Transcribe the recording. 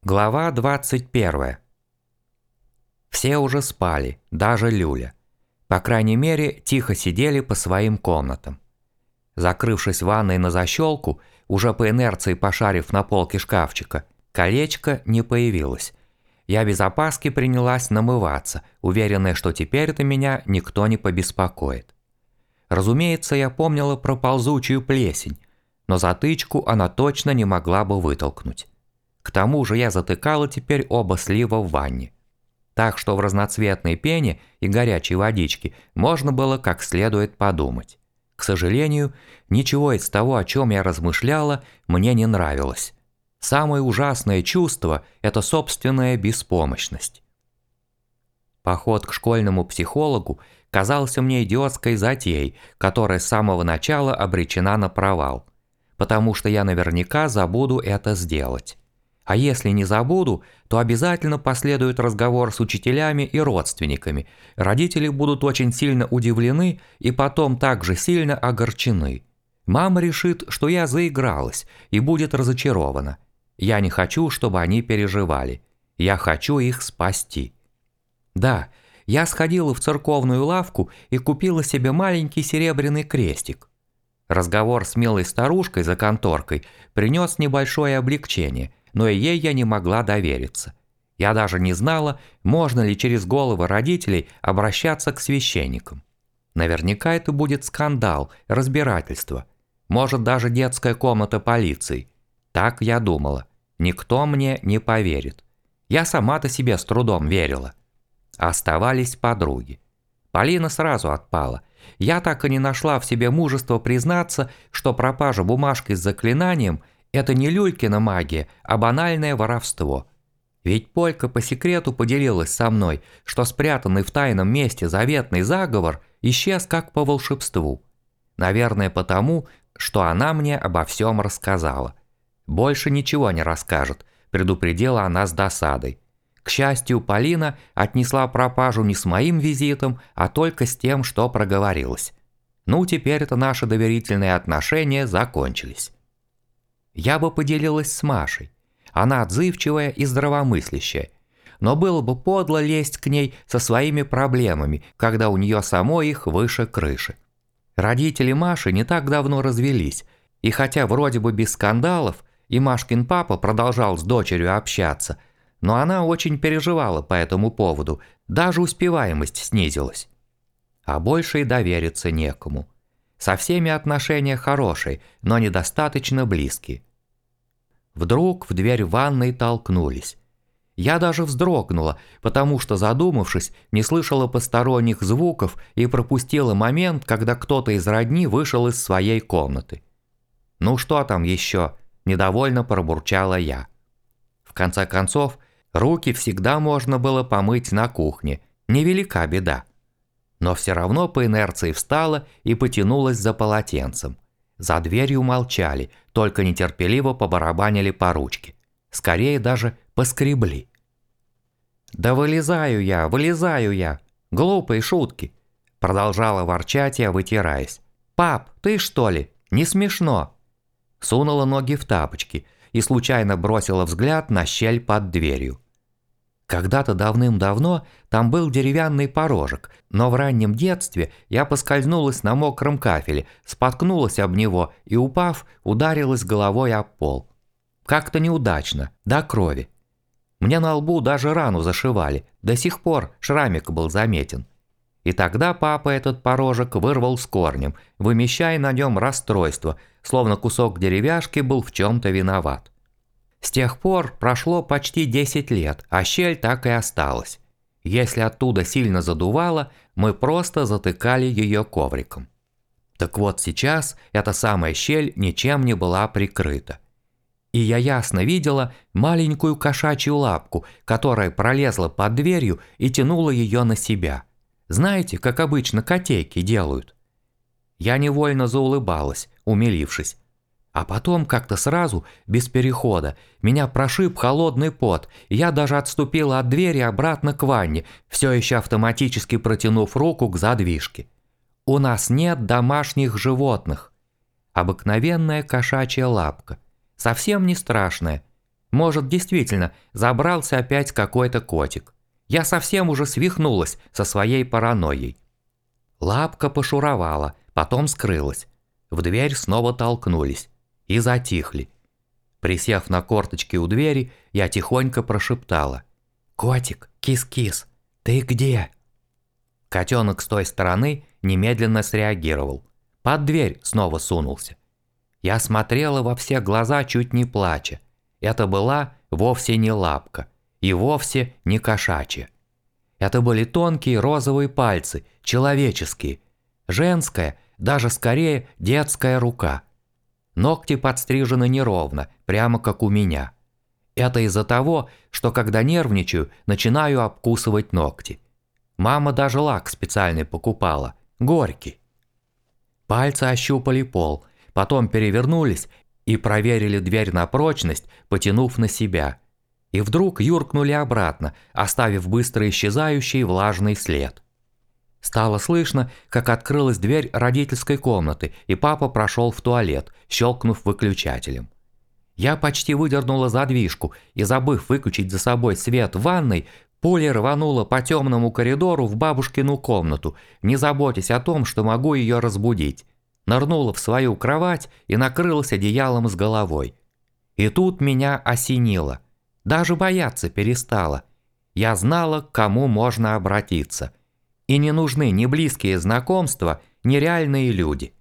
Глава 21. Все уже спали, даже Люля. По крайней мере, тихо сидели по своим комнатам. Закрывшись в ванной на защелку, уже по инерции пошарив на полке шкафчика, колечко не появилось. Я без опаски принялась намываться, уверенная, что теперь-то меня никто не побеспокоит. Разумеется, я помнила про ползучую плесень, но затычку она точно не могла бы вытолкнуть. К тому же я затыкала теперь оба слива в ванне. Так что в разноцветной пене и горячей водичке можно было как следует подумать. К сожалению, ничего из того, о чем я размышляла, мне не нравилось. Самое ужасное чувство – это собственная беспомощность. Поход к школьному психологу казался мне идиотской затеей, которая с самого начала обречена на провал. Потому что я наверняка забуду это сделать. А если не забуду, то обязательно последует разговор с учителями и родственниками. Родители будут очень сильно удивлены и потом также сильно огорчены. Мама решит, что я заигралась и будет разочарована. Я не хочу, чтобы они переживали. Я хочу их спасти. Да, я сходила в церковную лавку и купила себе маленький серебряный крестик. Разговор с милой старушкой за конторкой принес небольшое облегчение, но и ей я не могла довериться. Я даже не знала, можно ли через головы родителей обращаться к священникам. Наверняка это будет скандал, разбирательство. Может, даже детская комната полиции. Так я думала. Никто мне не поверит. Я сама-то себе с трудом верила. Оставались подруги. Полина сразу отпала. Я так и не нашла в себе мужества признаться, что пропажа бумажки с заклинанием – это не Люлькина магия, а банальное воровство. Ведь Полька по секрету поделилась со мной, что спрятанный в тайном месте заветный заговор исчез как по волшебству. Наверное, потому, что она мне обо всем рассказала. Больше ничего не расскажет, предупредила она с досадой. К счастью, Полина отнесла пропажу не с моим визитом, а только с тем, что проговорилась. Ну, теперь-то наши доверительные отношения закончились. Я бы поделилась с Машей. Она отзывчивая и здравомыслящая. Но было бы подло лезть к ней со своими проблемами, когда у нее самой их выше крыши. Родители Маши не так давно развелись, и хотя вроде бы без скандалов, и Машкин папа продолжал с дочерью общаться, но она очень переживала по этому поводу, даже успеваемость снизилась. А больше и довериться некому. Со всеми отношения хорошие, но недостаточно близкие. Вдруг в дверь ванной толкнулись. Я даже вздрогнула, потому что, задумавшись, не слышала посторонних звуков и пропустила момент, когда кто-то из родни вышел из своей комнаты. «Ну что там еще?» – недовольно пробурчала я. В конце концов, руки всегда можно было помыть на кухне, невелика беда. Но все равно по инерции встала и потянулась за полотенцем. За дверью молчали, только нетерпеливо побарабанили по ручке. Скорее даже поскребли. «Да вылезаю я! Глупые шутки!» Продолжала ворчать я, вытираясь. «Пап, ты что ли? Не смешно!» Сунула ноги в тапочки и случайно бросила взгляд на щель под дверью. Когда-то давным-давно там был деревянный порожек, но в раннем детстве я поскользнулась на мокром кафеле, споткнулась об него и, упав, ударилась головой об пол. Как-то неудачно, до крови. Мне на лбу даже рану зашивали, до сих пор шрамик был заметен. И тогда папа этот порожек вырвал с корнем, вымещая на нем расстройство, словно кусок деревяшки был в чем-то виноват. С тех пор прошло почти 10 лет, а щель так и осталась. Если оттуда сильно задувало, мы просто затыкали ее ковриком. Так вот сейчас эта самая щель ничем не была прикрыта. И я ясно видела маленькую кошачью лапку, которая пролезла под дверью и тянула ее на себя. Знаете, как обычно котейки делают? Я невольно заулыбалась, умилившись. А потом как-то сразу, без перехода, меня прошиб холодный пот, и я даже отступила от двери обратно к ванне, все еще автоматически протянув руку к задвижке. У нас нет домашних животных. Обыкновенная кошачья лапка. Совсем не страшная. Может, действительно, забрался опять какой-то котик. Я совсем уже свихнулась со своей паранойей. Лапка пошуровала, потом скрылась. В дверь снова толкнулись и затихли. Присев на корточки у двери, я тихонько прошептала: «Котик, кис-кис, ты где?» Котенок с той стороны немедленно среагировал. Под дверь снова сунулся. Я смотрела во все глаза, чуть не плача. Это была вовсе не лапка и вовсе не кошачья. Это были тонкие розовые пальцы, человеческие, женская, даже скорее детская рука. Ногти подстрижены неровно, прямо как у меня. Это из-за того, что когда нервничаю, начинаю обкусывать ногти. Мама даже лак специальный покупала, горький. Пальцы ощупали пол, потом перевернулись и проверили дверь на прочность, потянув на себя. И вдруг юркнули обратно, оставив быстро исчезающий влажный след. Стало слышно, как открылась дверь родительской комнаты, и папа прошел в туалет, щелкнув выключателем. Я почти выдернула задвижку и, забыв выключить за собой свет в ванной, пулей рванула по темному коридору в бабушкину комнату, не заботясь о том, что могу ее разбудить. Нырнула в свою кровать и накрылась одеялом с головой. И тут меня осенило. Даже бояться перестала. Я знала, к кому можно обратиться. И не нужны ни близкие знакомства, ни реальные люди.